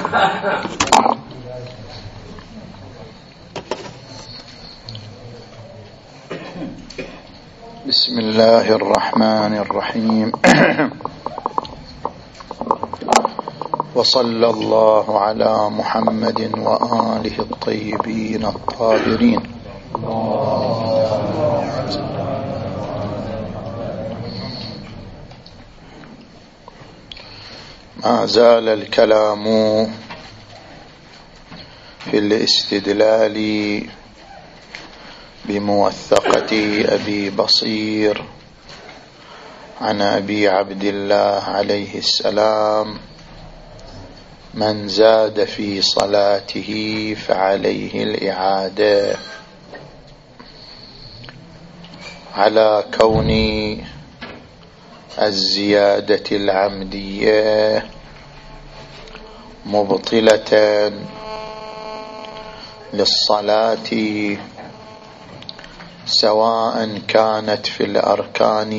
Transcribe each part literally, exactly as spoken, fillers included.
بسم الله الرحمن الرحيم. وصلى الله على محمد وآله الطيبين الطاهرين. ما زال الكلام في الاستدلال بموثقة أبي بصير عن أبي عبد الله عليه السلام: من زاد في صلاته فعليه الإعادة، على كون الزيادة العمدية مبطلة للصلاة سواء كانت في الأركان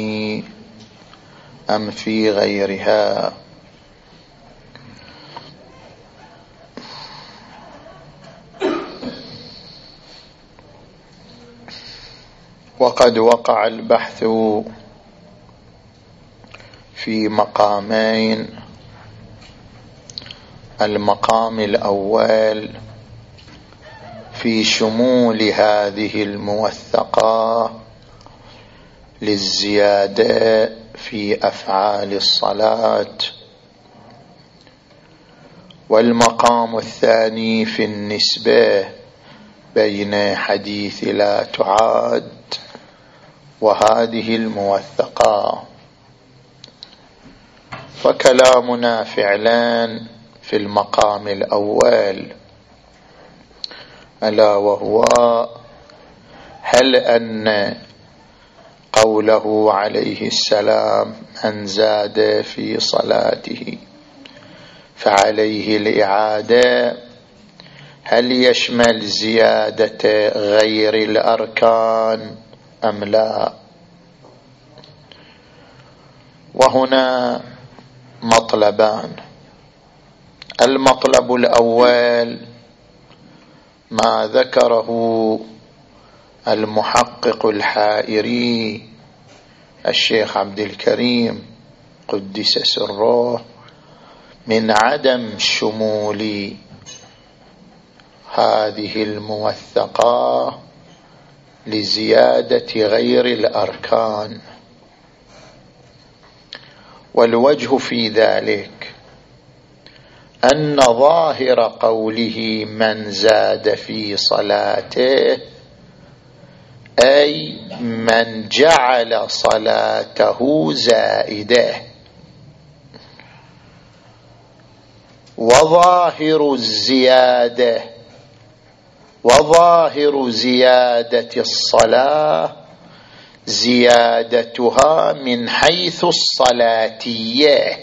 أم في غيرها. وقد وقع البحث في مقامين: المقام الأول في شمول هذه الموثقة للزيادة في أفعال الصلاة، والمقام الثاني في النسبة بين حديث لا تعاد وهذه الموثقة. فكلامنا فعلا في المقام الأول، ألا وهو: هل أن قوله عليه السلام من زاد في صلاته فعليه الإعادة هل يشمل زيادة غير الأركان أم لا؟ وهنا مطلبان: المطلب الأول ما ذكره المحقق الحائري الشيخ عبد الكريم قدس سره من عدم شمول هذه الموثقة لزيادة غير الأركان. والوجه في ذلك أن ظاهر قوله من زاد في صلاته أي من جعل صلاته زائدة، وظاهر الزيادة وظاهر زيادة الصلاة زيادتها من حيث الصلاتية،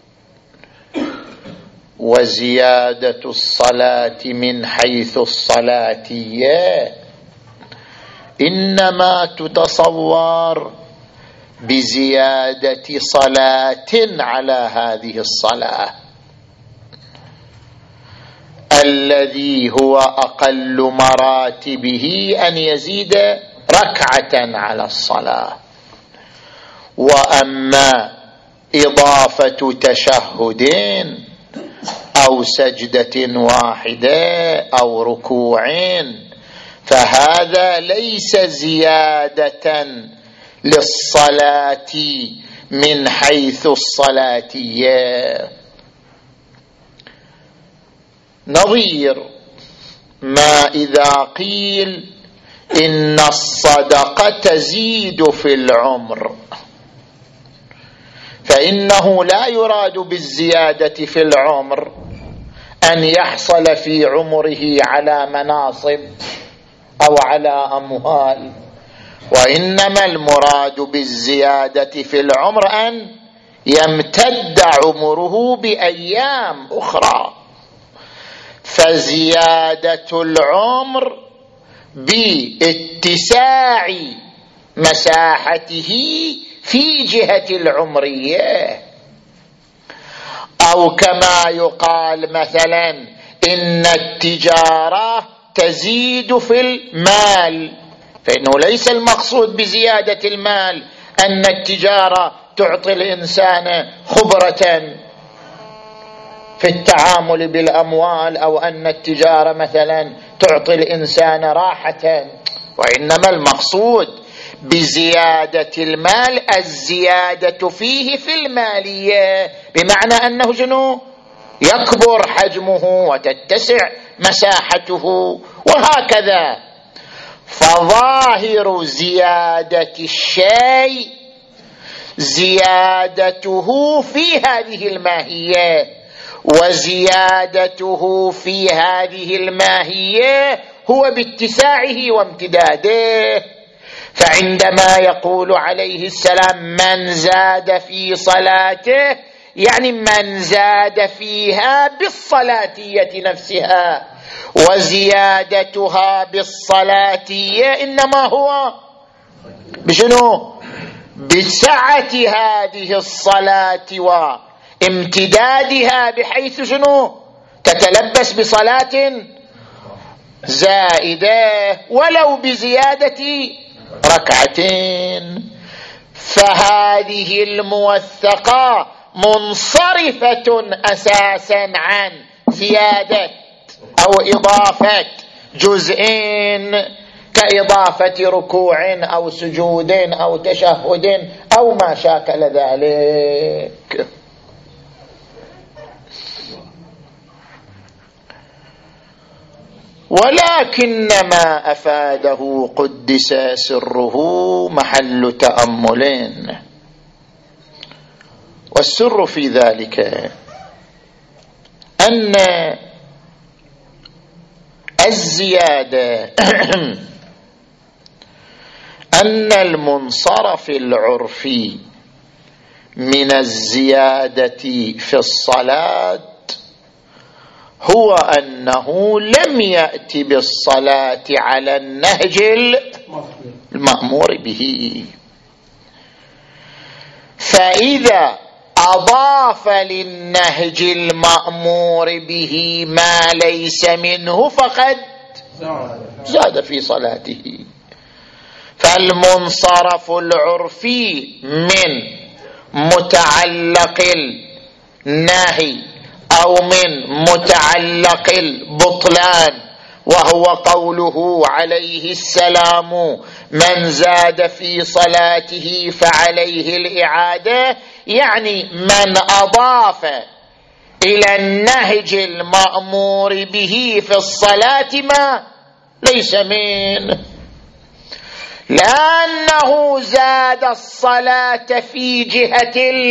وزيادة الصلاة من حيث الصلاتية إنما تتصور بزيادة صلاة على هذه الصلاة، الذي هو أقل مراتبه أن يزيد ركعة على الصلاة. وأما إضافة تشهدين أو سجدة واحدة أو ركوعين فهذا ليس زيادة للصلاة من حيث الصلاتية. نظير ما إذا قيل إن الصدقة تزيد في العمر، فإنه لا يراد بالزيادة في العمر أن يحصل في عمره على مناصب أو على أموال، وإنما المراد بالزيادة في العمر أن يمتد عمره بأيام أخرى. فزيادة العمر باتساع مساحته في جهة العمرية. أو كما يقال مثلا إن التجارة تزيد في المال، فإنه ليس المقصود بزيادة المال أن التجارة تعطي الإنسان خبرة في التعامل بالأموال، أو أن التجارة مثلا تعطي الإنسان راحة، وإنما المقصود بزيادة المال الزيادة فيه في المالية، بمعنى أنه جنو يكبر حجمه وتتسع مساحته وهكذا. فظاهر زيادة الشيء زيادته في هذه الماهية، وزيادته في هذه الماهية هو باتساعه وامتداده. فعندما يقول عليه السلام من زاد في صلاته، يعني من زاد فيها بالصلاتية نفسها، وزيادتها بالصلاتية إنما هو بشنو؟ بسعة هذه الصلاة وامتدادها، بحيث شنو؟ تتلبس بصلاة زائدة ولو بزيادة ركعتين. فهذه الموثقة منصرفة أساسا عن زيادة أو إضافة جزئين، كإضافة ركوع أو سجود أو تشهد أو ما شاكل ذلك. ولكن ما أفاده قدس سره محل تأمل، والسر في ذلك أن الزيادة أن المنصرف العرفي من الزيادة في الصلاة هو أنه لم يأتي بالصلاة على النهج المأمور به، فإذا أضاف للنهج المأمور به ما ليس منه فقد زاد في صلاته. فالمنصرف العرفي من متعلق النهي أو من متعلق البطلان، وهو قوله عليه السلام من زاد في صلاته فعليه الإعادة، يعني من أضاف إلى النهج المأمور به في الصلاة ما ليس منه، لأنه زاد الصلاة في جهة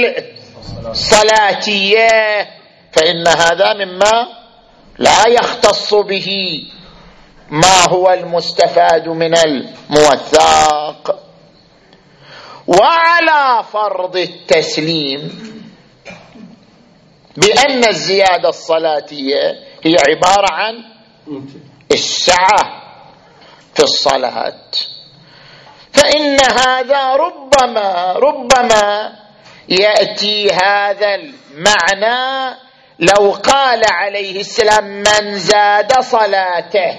الصلاتية، فإن هذا مما لا يختص به ما هو المستفاد من الموثق. وعلى فرض التسليم بأن الزيادة الصلاتية هي عبارة عن السعة في الصلاة، فإن هذا ربما ربما يأتي هذا المعنى لو قال عليه السلام من زاد صلاته،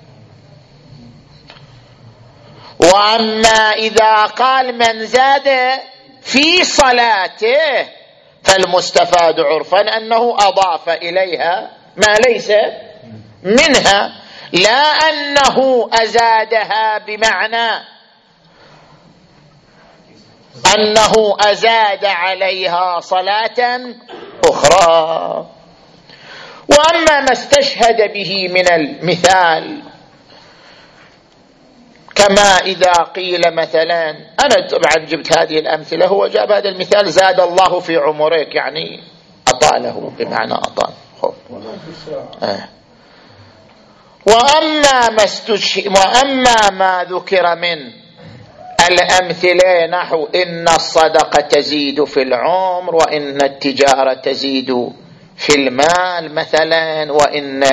وأما إذا قال من زاد في صلاته فالمستفاد عرفا أنه أضاف إليها ما ليس منها، لا أنه أزادها بمعنى أنه أزاد عليها صلاة أخرى. وأما ما استشهد به من المثال، كما إذا قيل مثلا، أنا طبعا جبت هذه الأمثلة، هو جاب هذا المثال زاد الله في عمرك، يعني أطاله بمعنى أطال. آه. وأما ما استشهد وأما ما ذكر من الأمثلة نحو إن الصدقة تزيد في العمر، وإن التجارة تزيد في المال مثلا، وإن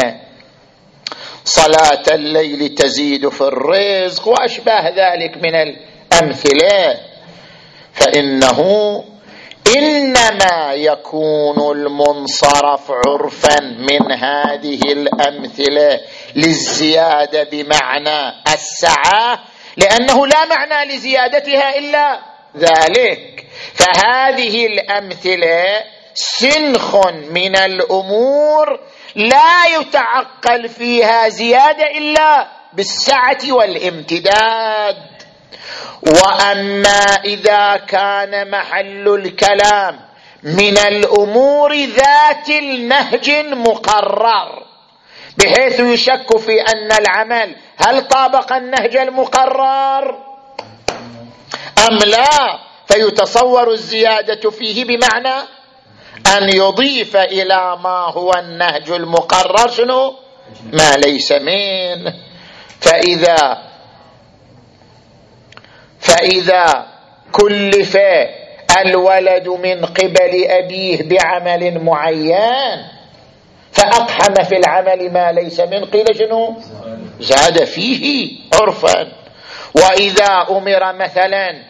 صلاة الليل تزيد في الرزق وأشباه ذلك من الأمثلة، فإنه إنما يكون المنصرف عرفا من هذه الأمثلة للزيادة بمعنى السعة، لأنه لا معنى لزيادتها إلا ذلك. فهذه الأمثلة سنخ من الأمور لا يتعقل فيها زيادة إلا بالسعة والامتداد. وأما إذا كان محل الكلام من الأمور ذات النهج المقرر بحيث يشك في أن العمل هل طابق النهج المقرر أم لا، فيتصور الزيادة فيه بمعنى أن يضيف إلى ما هو النهج المقرر شنو؟ ما ليس منه. فإذا فإذا كلف الولد من قبل أبيه بعمل معين فأقحم في العمل ما ليس منه قيل شنو؟ زاد فيه عرفا. وإذا أمر مثلا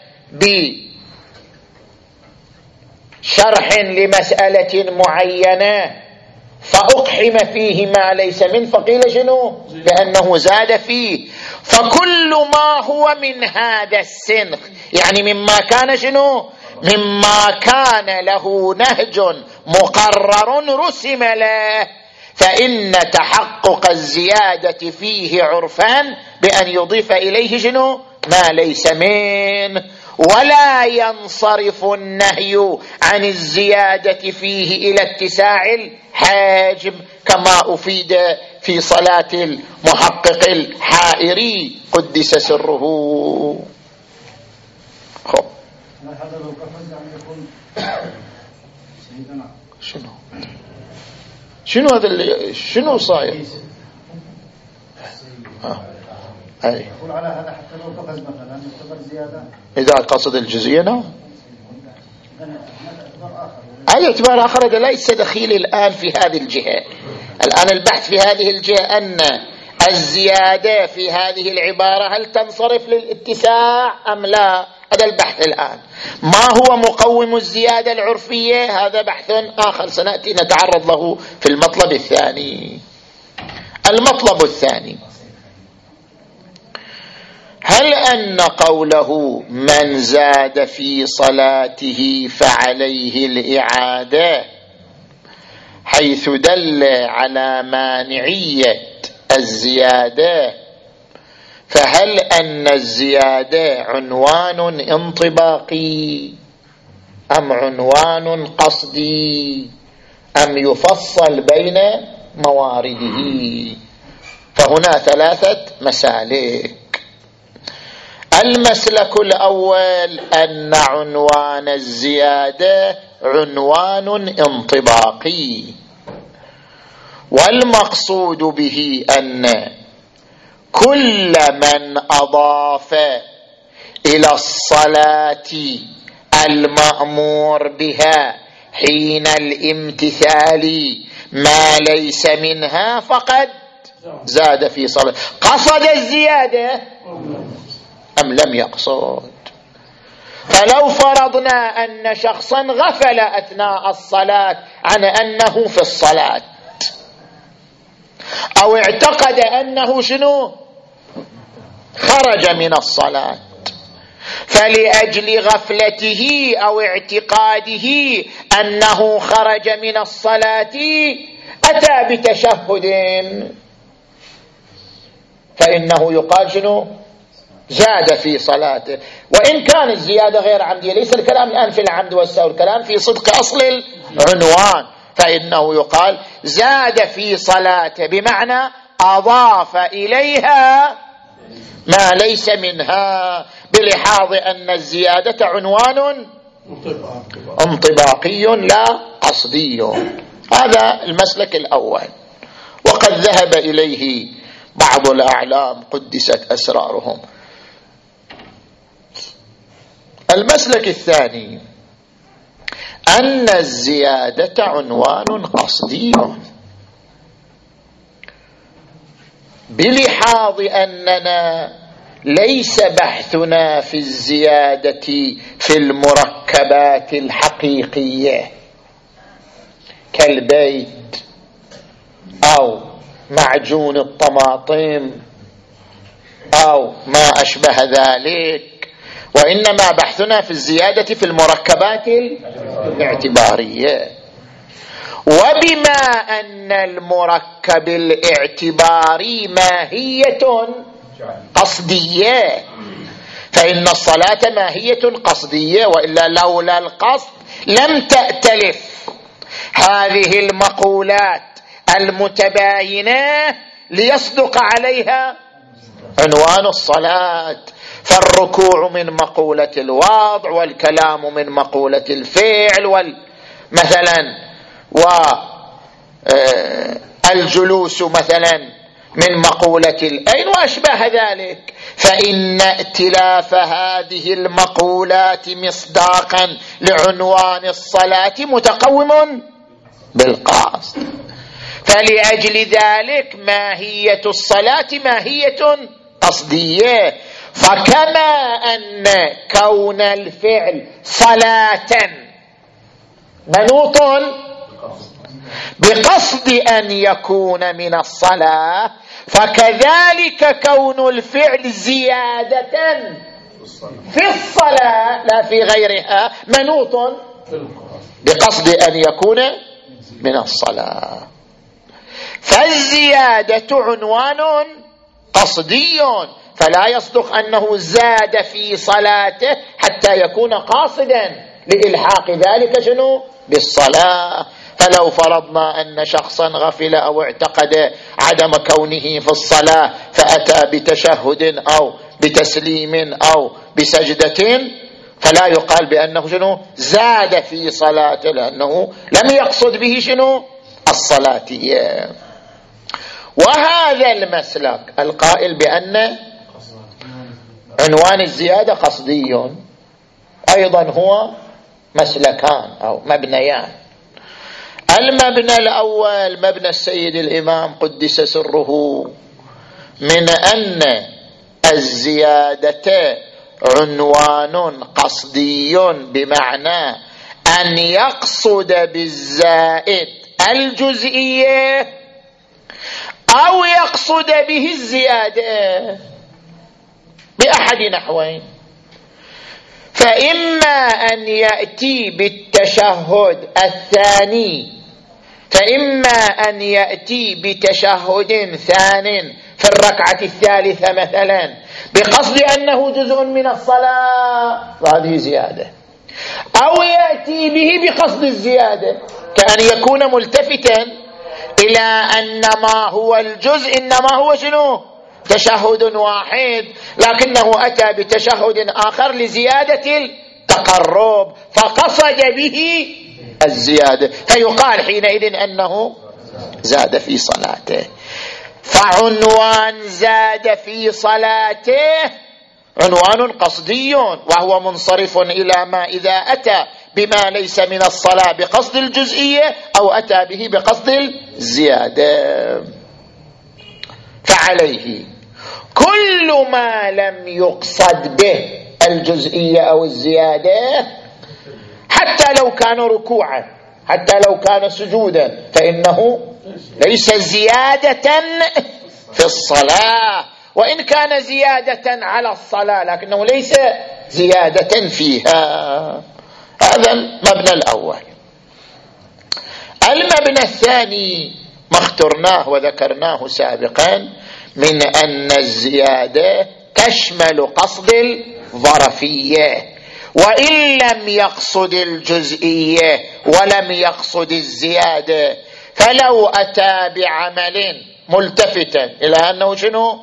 بشرح لمسألة معينة فأقحم فيه ما ليس منه فقيل شنو؟ لأنه زاد فيه. فكل ما هو من هذا السنخ يعني مما كان شنو؟ مما كان له نهج مقرر رسم له، فإن تحقق الزيادة فيه عرفا بأن يضيف إليه شنو؟ ما ليس منه. ولا ينصرف النهي عن الزيادة فيه إلى اتساع الحاجم كما أفيد في صلاة المحقق الحائري قدس سره. خب شنو شنو هذا اللي شنو صاير؟ ها أي يقول على هذا حتى لو قفز مثلا يعتبر زيادة إذا قصد الجزئية. نعم هذا اعتبار آخر. هذا ليس دخيل الآن في هذه الجهة. الآن البحث في هذه الجهة أن الزيادة في هذه العبارة هل تنصرف للاتساع أم لا، هذا البحث الآن. ما هو مقوم الزيادة العرفية هذا بحث آخر سنأتي نتعرض له في المطلب الثاني. المطلب الثاني: هل أن قوله من زاد في صلاته فعليه الإعادة حيث دل على مانعية الزيادة، فهل أن الزيادة عنوان انطباقي أم عنوان قصدي أم يفصل بين موارده؟ فهنا ثلاثة مسالك. المسلك الأول أن عنوان الزيادة عنوان انطباقي، والمقصود به أن كل من أضاف إلى الصلاة المأمور بها حين الامتثال ما ليس منها فقد زاد في صلاة. قصد الزيادة أم لم يقصد؟ فلو فرضنا أن شخصا غفل أثناء الصلاة عن أنه في الصلاة أو اعتقد أنه شنو خرج من الصلاة، فلأجل غفلته أو اعتقاده أنه خرج من الصلاة أتى بتشهد، فإنه يقال شنو زاد في صلاته، وإن كان الزيادة غير عمدية. ليس الكلام الآن في العمد والسهو، الكلام في صدق أصل العنوان، فإنه يقال زاد في صلاته بمعنى أضاف إليها ما ليس منها، بلحاظ أن الزيادة عنوان انطباقي لا قصدي. هذا المسلك الأول، وقد ذهب إليه بعض الأعلام قدست أسرارهم. المسلك الثاني أن الزيادة عنوان قصدي، بلحاظ أننا ليس بحثنا في الزيادة في المركبات الحقيقية كالبيت أو معجون الطماطم أو ما أشبه ذلك، وإنما بحثنا في الزيادة في المركبات الاعتبارية. وبما أن المركب الاعتباري ماهية قصدية، فإن الصلاة ماهية قصدية، وإلا لولا القصد لم تأتلف هذه المقولات المتباينة ليصدق عليها عنوان الصلاة. فالركوع من مقولة الوضع، والكلام من مقولة الفعل، مثلا والجلوس مثلا من مقولة الأين وأشبه ذلك. فإن ائتلاف هذه المقولات مصداقا لعنوان الصلاة متقوم بالقصد، فلأجل ذلك ماهية الصلاة ماهية قصدية. فكما أن كون الفعل صلاة منوط بقصد أن يكون من الصلاة، فكذلك كون الفعل زيادة في الصلاة لا في غيرها منوط بقصد أن يكون من الصلاة. فالزيادة عنوان قصدي، فلا يصدق أنه زاد في صلاته حتى يكون قاصدا لإلحاق ذلك شنو بالصلاة. فلو فرضنا أن شخصا غفل أو اعتقد عدم كونه في الصلاة فأتى بتشهد أو بتسليم أو بسجدة، فلا يقال بأنه شنو زاد في صلاته، لأنه لم يقصد به شنو الصلاتية. وهذا المسلك القائل بأن عنوان الزيادة قصدي أيضا هو مسلكان أو مبنيان. المبنى الأول مبنى السيد الإمام قدس سره، من أن الزيادة عنوان قصدي بمعنى أن يقصد بالزائد الجزئية أو يقصد به الزيادة بأحد نحوين. فإما أن يأتي بالتشهد الثاني فإما أن يأتي بتشهد ثان في الركعة الثالثة مثلا بقصد أنه جزء من الصلاة، هذه زيادة، أو يأتي به بقصد الزيادة كأن يكون ملتفتا إلى أن ما هو الجزء إنما هو شنو تشهد واحد، لكنه أتى بتشهد آخر لزيادة التقرب فقصد به الزيادة، فيقال حينئذ أنه زاد في صلاته. فعنوان زاد في صلاته عنوان قصدي، وهو منصرف إلى ما إذا أتى بما ليس من الصلاة بقصد الجزئية أو أتى به بقصد الزيادة. فعليه كل ما لم يقصد به الجزئية أو الزيادة، حتى لو كان ركوعا حتى لو كان سجودا، فإنه ليس زيادة في الصلاة، وإن كان زيادة على الصلاة لكنه ليس زيادة فيها. هذا المبنى الأول. المبنى الثاني ما اخترناه وذكرناه سابقا، من أن الزيادة تشمل قصد الظرفية، وإن لم يقصد الجزئية ولم يقصد الزيادة، فلو أتى بعمل ملتفتا إلى أنه شنو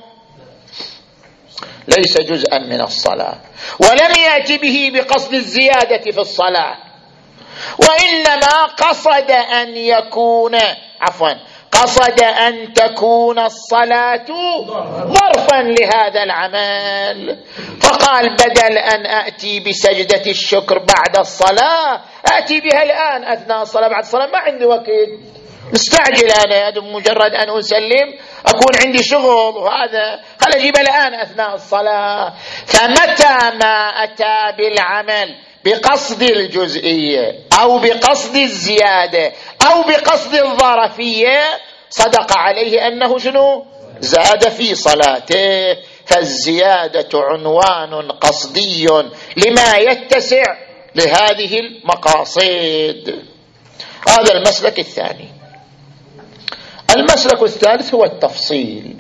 ليس جزءا من الصلاة ولم يأتي به بقصد الزيادة في الصلاة، وإنما قصد أن يكون عفوا قصد أن تكون الصلاة ظرفا لهذا العمل، فقال بدل أن أتي بسجدة الشكر بعد الصلاة أتي بها الآن أثناء الصلاة بعد الصلاة، ما عندي وقت مستعجل أنا مجرد أن أسلم أكون عندي شغل وهذا خل أجيبه الآن أثناء الصلاة. فمتى ما أتى بالعمل بقصد الجزئية أو بقصد الزيادة أو بقصد الظرفية صدق عليه أنه شنو؟ زاد في صلاته. فالزيادة عنوان قصدي لما يتسع لهذه المقاصد. هذا المسلك الثاني. المسلك الثالث هو التفصيل،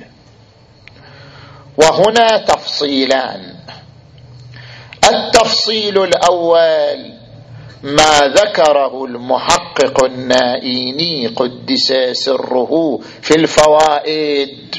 وهنا تفصيلان. التفصيل الأول ما ذكره المحقق النائيني قدس سره في الفوائد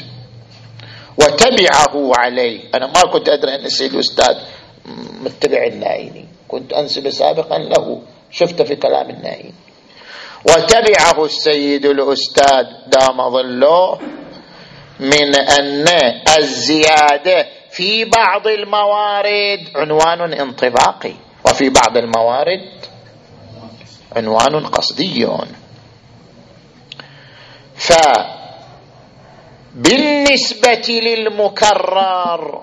وتبعه عليه. أنا ما كنت أدري أن السيد الأستاذ متبع النائيني، كنت أنسب سابقا له، شفت في كلام النائيني. وتبعه السيد الأستاذ دام ظله من أن الزيادة في بعض الموارد عنوان انطباقي وفي بعض الموارد عنوان قصدي. فبالنسبة للمكرر،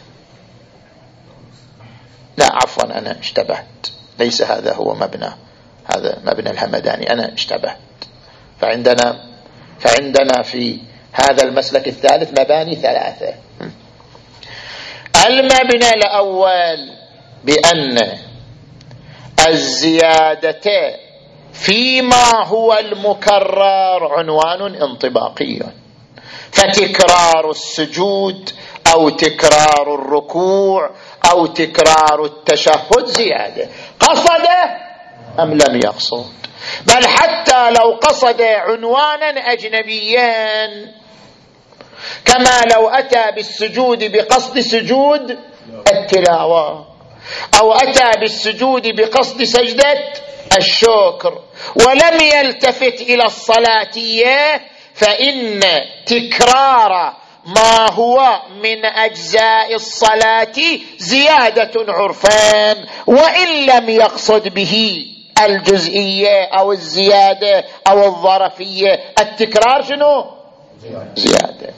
لا عفوا أنا اشتبهت، ليس هذا هو مبنى، هذا مبنى الهمداني، أنا اشتبهت. فعندنا فعندنا في هذا المسلك الثالث مباني ثلاثة. المبنى الأول بأن الزيادة فيما هو المكرر عنوان انطباقي، فتكرار السجود أو تكرار الركوع أو تكرار التشهد زيادة، قصد أم لم يقصد. بل حتى لو قصد عنوانا أجنبيا، كما لو أتى بالسجود بقصد سجود التلاوة أو أتى بالسجود بقصد سجدة الشكر ولم يلتفت إلى الصلاتية، فإن تكرار ما هو من أجزاء الصلاة زيادة عرفان، وإن لم يقصد به الجزئية أو الزيادة أو الظرفية، التكرار شنو؟ زيادة.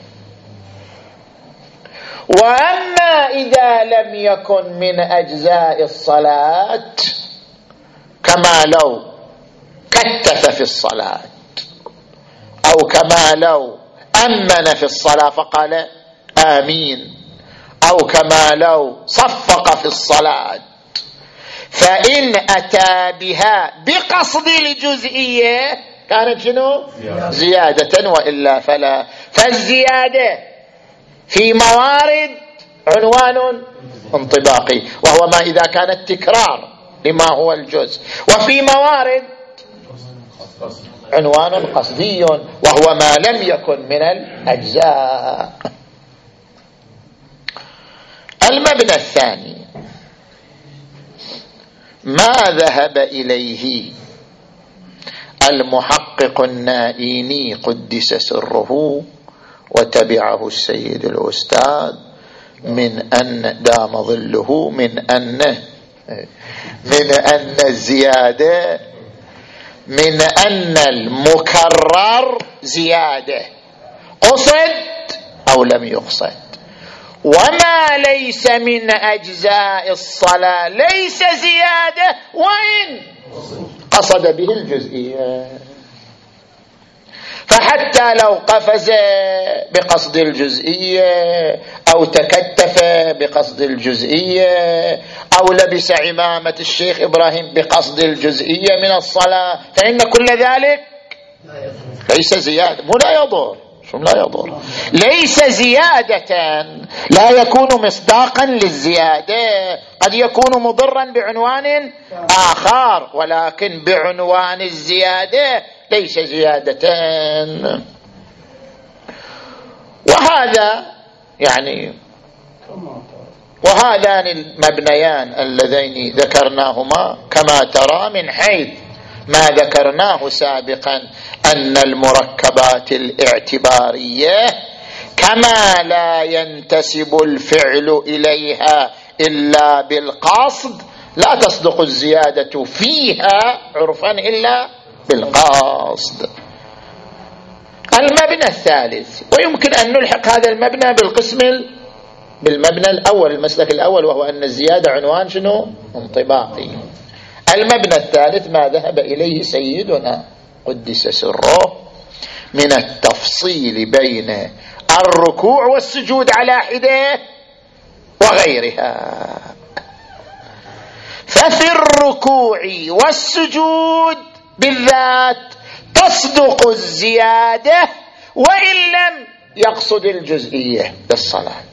وأما إذا لم يكن من أجزاء الصلاة، كما لو كتف في الصلاة أو كما لو أمن في الصلاة فقال آمين، أو كما لو صفق في الصلاة، فإن أتى بها بقصد الجزئية كانت شنو؟ زيادة، وإلا فلا. فالزيادة في موارد عنوان انطباقي، وهو ما إذا كان التكرار لما هو الجزء، وفي موارد عنوان قصدي وهو ما لم يكن من الأجزاء. المبنى الثاني ما ذهب إليه المحقق النائيني قدس سره وتبعه السيد الأستاذ من أن دام ظله من أن من أن الزيادة من أن المكرر زيادة قصد أو لم يقصد، وما ليس من أجزاء الصلاة ليس زيادة وإن قصد به الجزئية. فحتى لو قفز بقصد الجزئية أو تكتف بقصد الجزئية أو لبس عمامة الشيخ إبراهيم بقصد الجزئية من الصلاة، فإن كل ذلك ليس زيادة. مو لا يضر، شو لا يضر، ليس زيادة، لا يكون مصداقا للزيادة، قد يكون مضرا بعنوان آخر، ولكن بعنوان الزيادة ليس زيادة. وهذا يعني وهذان المبنيان اللذين ذكرناهما كما ترى من حيث ما ذكرناه سابقا أن المركبات الاعتبارية كما لا ينتسب الفعل إليها إلا بالقصد، لا تصدق الزيادة فيها عرفا إلا بالقصد. المبنى الثالث، ويمكن أن نلحق هذا المبنى بالقسم بالمبنى الأول، المسلك الأول، وهو أن الزيادة عنوان شنو؟ انطباقي. المبنى الثالث ما ذهب إليه سيدنا قدس سره من التفصيل بين الركوع والسجود على حده وغيرها. ففي الركوع والسجود بالذات تصدق الزيادة وإن لم يقصد الجزئية بالصلاة،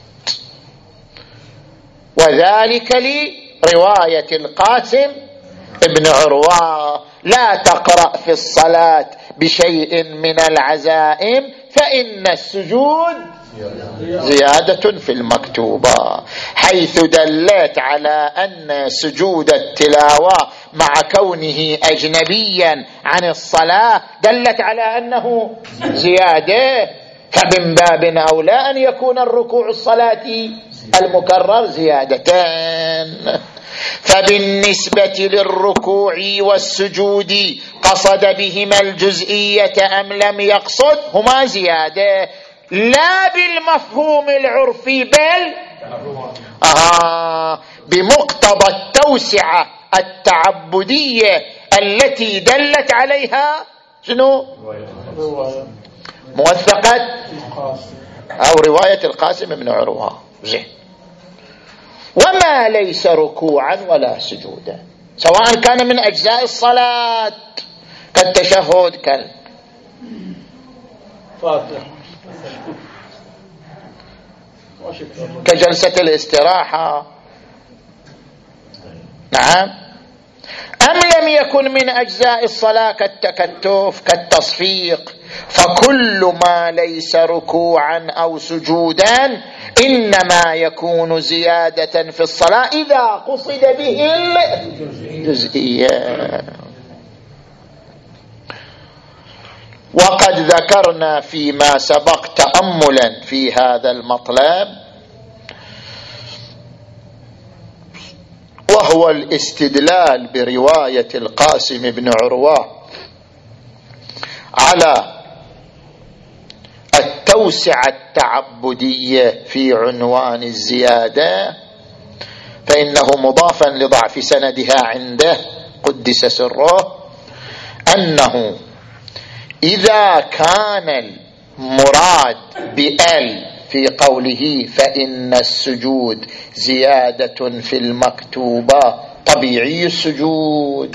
وذلك لرواية القاسم ابن عروة: لا تقرأ في الصلاة بشيء من العزائم فإن السجود زيادة في المكتوبة، حيث دلت على أن سجود التلاوة مع كونه أجنبيا عن الصلاة دلت على أنه زيادة، فمن باب أولى أن يكون الركوع الصلاتي المكرر زيادتان. فبالنسبة للركوع والسجود قصد بهما الجزئية أم لم يقصد هما زيادة، لا بالمفهوم العرفي بل آه بمقتضى التوسعة التعبدية التي دلت عليها شنو؟ موثقة أو رواية القاسم بن عروة. زين. وما ليس ركوعا ولا سجودا، سواء كان من أجزاء الصلاة كالتشهد كال كجلسة الاستراحة، نعم، أم لم يكن من أجزاء الصلاة كالتكتف كالتصفيق، فكل ما ليس ركوعا أو سجودا إنما يكون زيادة في الصلاة إذا قصد به الجزئية. وقد ذكرنا فيما سبق تأملا في هذا المطلب، وهو الاستدلال برواية القاسم بن عروة على التوسعة التعبدية في عنوان الزيادة، فإنه مضافا لضعف سندها عنده قدس سره أنه إذا كان المراد بأل في قوله فإن السجود زيادة في المكتوبة طبيعي السجود،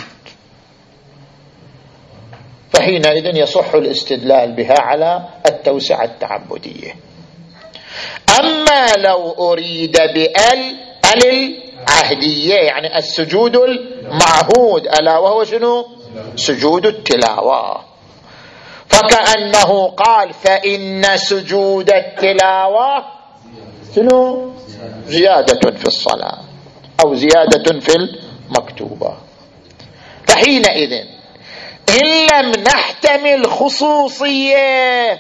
فحينئذ يصح الاستدلال بها على التوسعة التعبدية. أما لو أريد بأل أل العهدية يعني السجود المعهود، ألا وهو شنو؟ سجود التلاوة، فكأنه قال فإن سجود التلاوة شنو؟ زيادة في الصلاة أو زيادة في المكتوبة. فحينئذ إن لم نحتمل خصوصية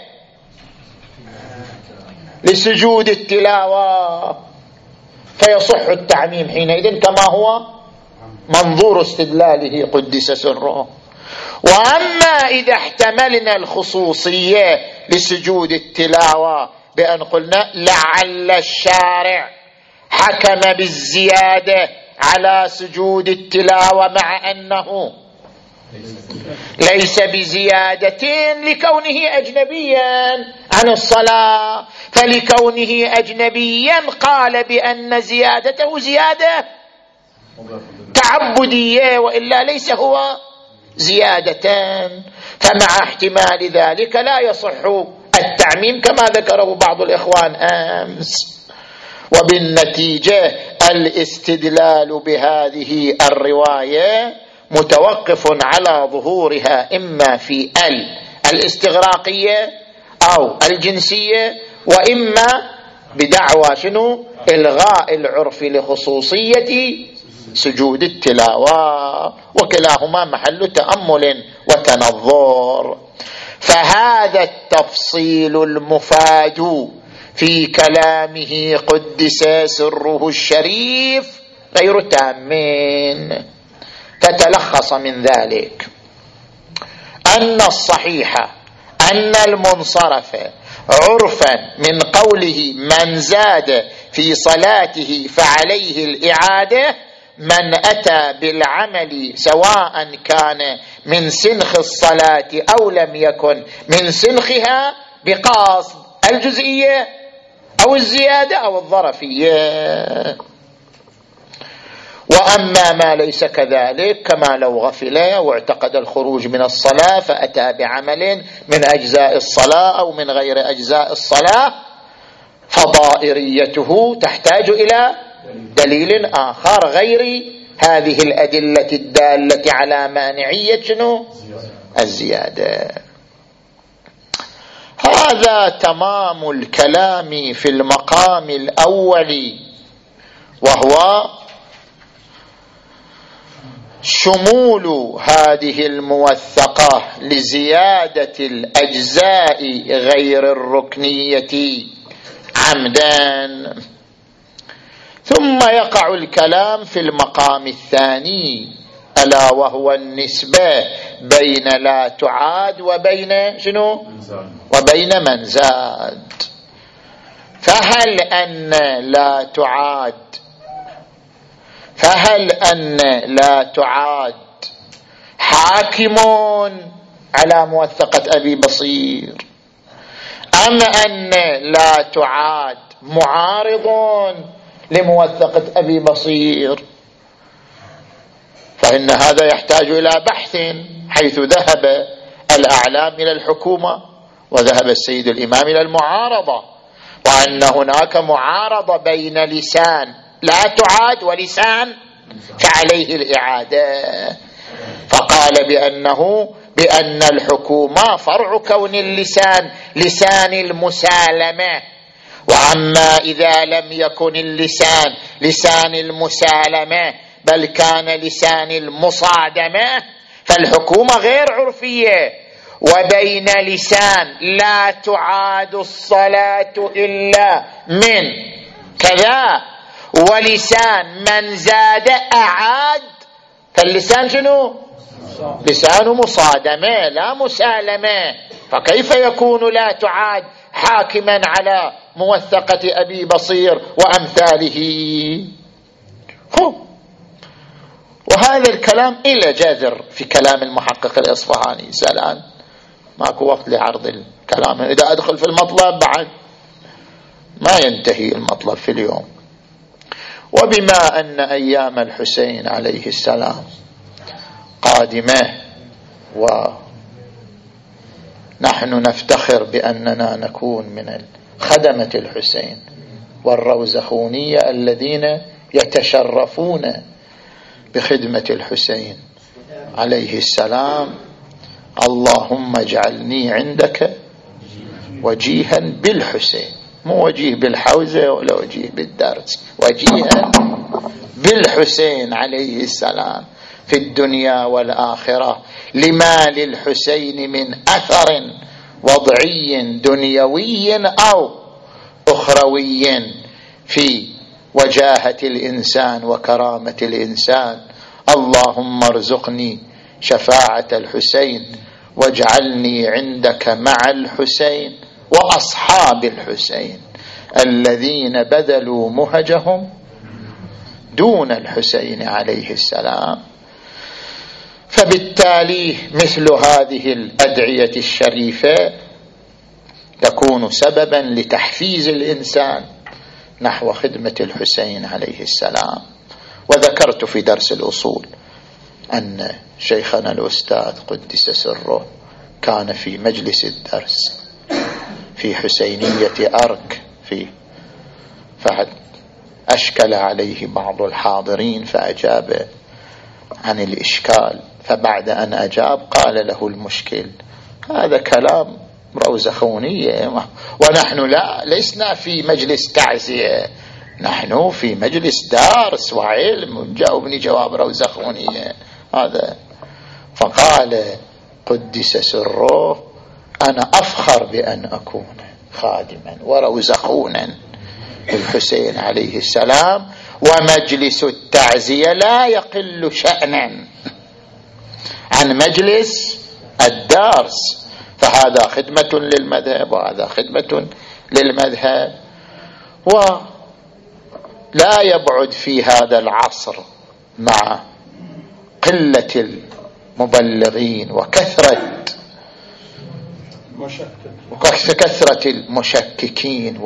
لسجود التلاوة فيصح التعميم حينئذ كما هو منظور استدلاله قدس سره. وأما إذا احتملنا الخصوصية لسجود التلاوة بأن قلنا لعل الشارع حكم بالزيادة على سجود التلاوة مع أنه ليس بزيادة لكونه أجنبيا عن الصلاة، فلكونه أجنبيا قال بأن زيادته زيادة تعبدية وإلا ليس هو زيادتان، فمع احتمال ذلك لا يصح التعميم كما ذكره بعض الإخوان أمس. وبالنتيجة الاستدلال بهذه الرواية متوقف على ظهورها إما في ال الاستغراقية أو الجنسية، وإما بدعوى شنو؟ إلغاء العرف لخصوصية سجود التلاوة، وكلاهما محل تأمل وتنظر. فهذا التفصيل المفاد في كلامه قدس سره الشريف غير تام، فتلخص من ذلك أن الصحيح أن المنصرف عرفا من قوله من زاد في صلاته فعليه الإعادة من أتى بالعمل سواء كان من سنخ الصلاة أو لم يكن من سنخها بقصد الجزئية أو الزيادة أو الظرفية. وأما ما ليس كذلك كما لو غفل واعتقد الخروج من الصلاة فأتى بعمل من أجزاء الصلاة أو من غير أجزاء الصلاة فضائريته تحتاج إلى دليل آخر غير هذه الأدلة الدالة على مانعية شنو؟ الزيادة. هذا تمام الكلام في المقام الأول، وهو شمول هذه الموثقة لزيادة الأجزاء غير الركنية عمدا. ثم يقع الكلام في المقام الثاني ألا وهو النسبة بين لا تعاد وبين شنو؟ وبين من زاد. فهل أن لا تعاد فهل أن لا تعاد حاكم على موثقة أبي بصير أم أن لا تعاد معارض لموثقة أبي بصير؟ فإن هذا يحتاج إلى بحث، حيث ذهب الأعلام إلى الحكومة وذهب السيد الإمام إلى المعارضة، وأن هناك معارضة بين لسان لا تعاد ولسان فعليه الإعادة. فقال بأنه بأن الحكومة فرع كون اللسان لسان المسالمة، وأما إذا لم يكن اللسان لسان المسالمة بل كان لسان المصادمة فالحكومة غير عرفية. وبين لسان لا تعاد الصلاة إلا من كذا ولسان من زاد أعاد، فاللسان شنو؟ لسان مصادمة لا مسالمة. فكيف يكون لا تعاد حاكما على موثقة أبي بصير وأمثاله؟ هو وهذا الكلام إلى جذر في كلام المحقق الإصفهاني. الآن ماكو وقت لعرض الكلام، إذا أدخل في المطلب بعد ما ينتهي المطلب في اليوم. وبما أن أيام الحسين عليه السلام قادمة ونحن نفتخر بأننا نكون من خدمة الحسين والروزخونية الذين يتشرفون بخدمة الحسين عليه السلام، اللهم اجعلني عندك وجيها بالحسين، مو وجيه بالحوزة ولا وجيه بالدرس، وجيها بالحسين عليه السلام في الدنيا والآخرة، لما للحسين من أثر وضعي دنيوي أو أخروي في وجاهة الإنسان وكرامة الإنسان. اللهم ارزقني شفاعة الحسين واجعلني عندك مع الحسين وأصحاب الحسين الذين بذلوا مهجهم دون الحسين عليه السلام. فبالتالي مثل هذه الأدعية الشريفة تكون سببا لتحفيز الإنسان نحو خدمة الحسين عليه السلام. وذكرت في درس الأصول أن شيخنا الأستاذ قدس سره كان في مجلس الدرس في حسينية أرك في فهد أشكل عليه بعض الحاضرين فأجاب عن الإشكال، فبعد أن أجاب قال له المشكل هذا كلام روزخونية ونحن لا لسنا في مجلس تعزية، نحن في مجلس درس وعلم، جاوبني جواب روزخونية هذا. فقال قدس سره أنا أفخر بأن أكون خادما وروزخونا للحسين عليه السلام، ومجلس التعزية لا يقل شأنا عن مجلس الدرس. فهذا خدمة للمذهب وهذا خدمة للمذهب. ولا يبعد في هذا العصر مع قلة المبلغين وكثرة وكثرة المشككين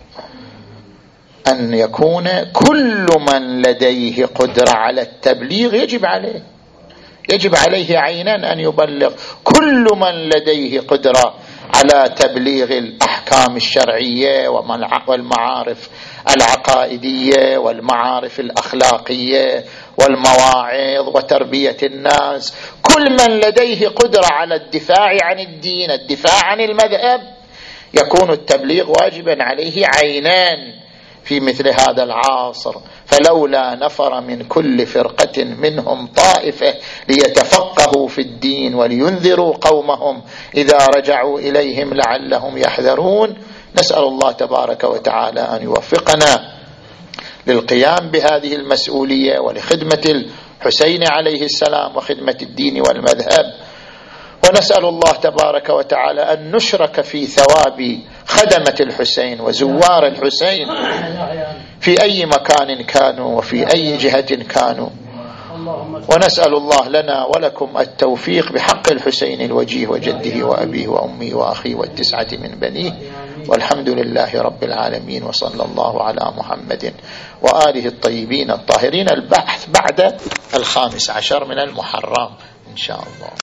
وأن يكون كل من لديه قدرة على التبليغ يجب عليه يجب عليه عينا أن يبلغ. كل من لديه قدرة على تبليغ الأحكام الشرعية والمعارف العقائدية والمعارف الأخلاقية والمواعظ وتربية الناس، كل من لديه قدرة على الدفاع عن الدين، الدفاع عن المذهب، يكون التبليغ واجبا عليه عينان في مثل هذا العصر. فلولا نفر من كل فرقة منهم طائفة ليتفقهوا في الدين ولينذروا قومهم إذا رجعوا إليهم لعلهم يحذرون. نسأل الله تبارك وتعالى أن يوفقنا للقيام بهذه المسؤولية ولخدمة الحسين عليه السلام وخدمة الدين والمذهب. ونسأل الله تبارك وتعالى أن نشرك في ثواب خدمة الحسين وزوار الحسين في أي مكان كانوا وفي أي جهة كانوا. ونسأل الله لنا ولكم التوفيق بحق الحسين الوجيه وجده وأبيه وأمي وأخي والتسعة من بنيه. والحمد لله رب العالمين، وصلى الله على محمد وآله الطيبين الطاهرين. البحث بعد الخامس عشر من المحرم إن شاء الله.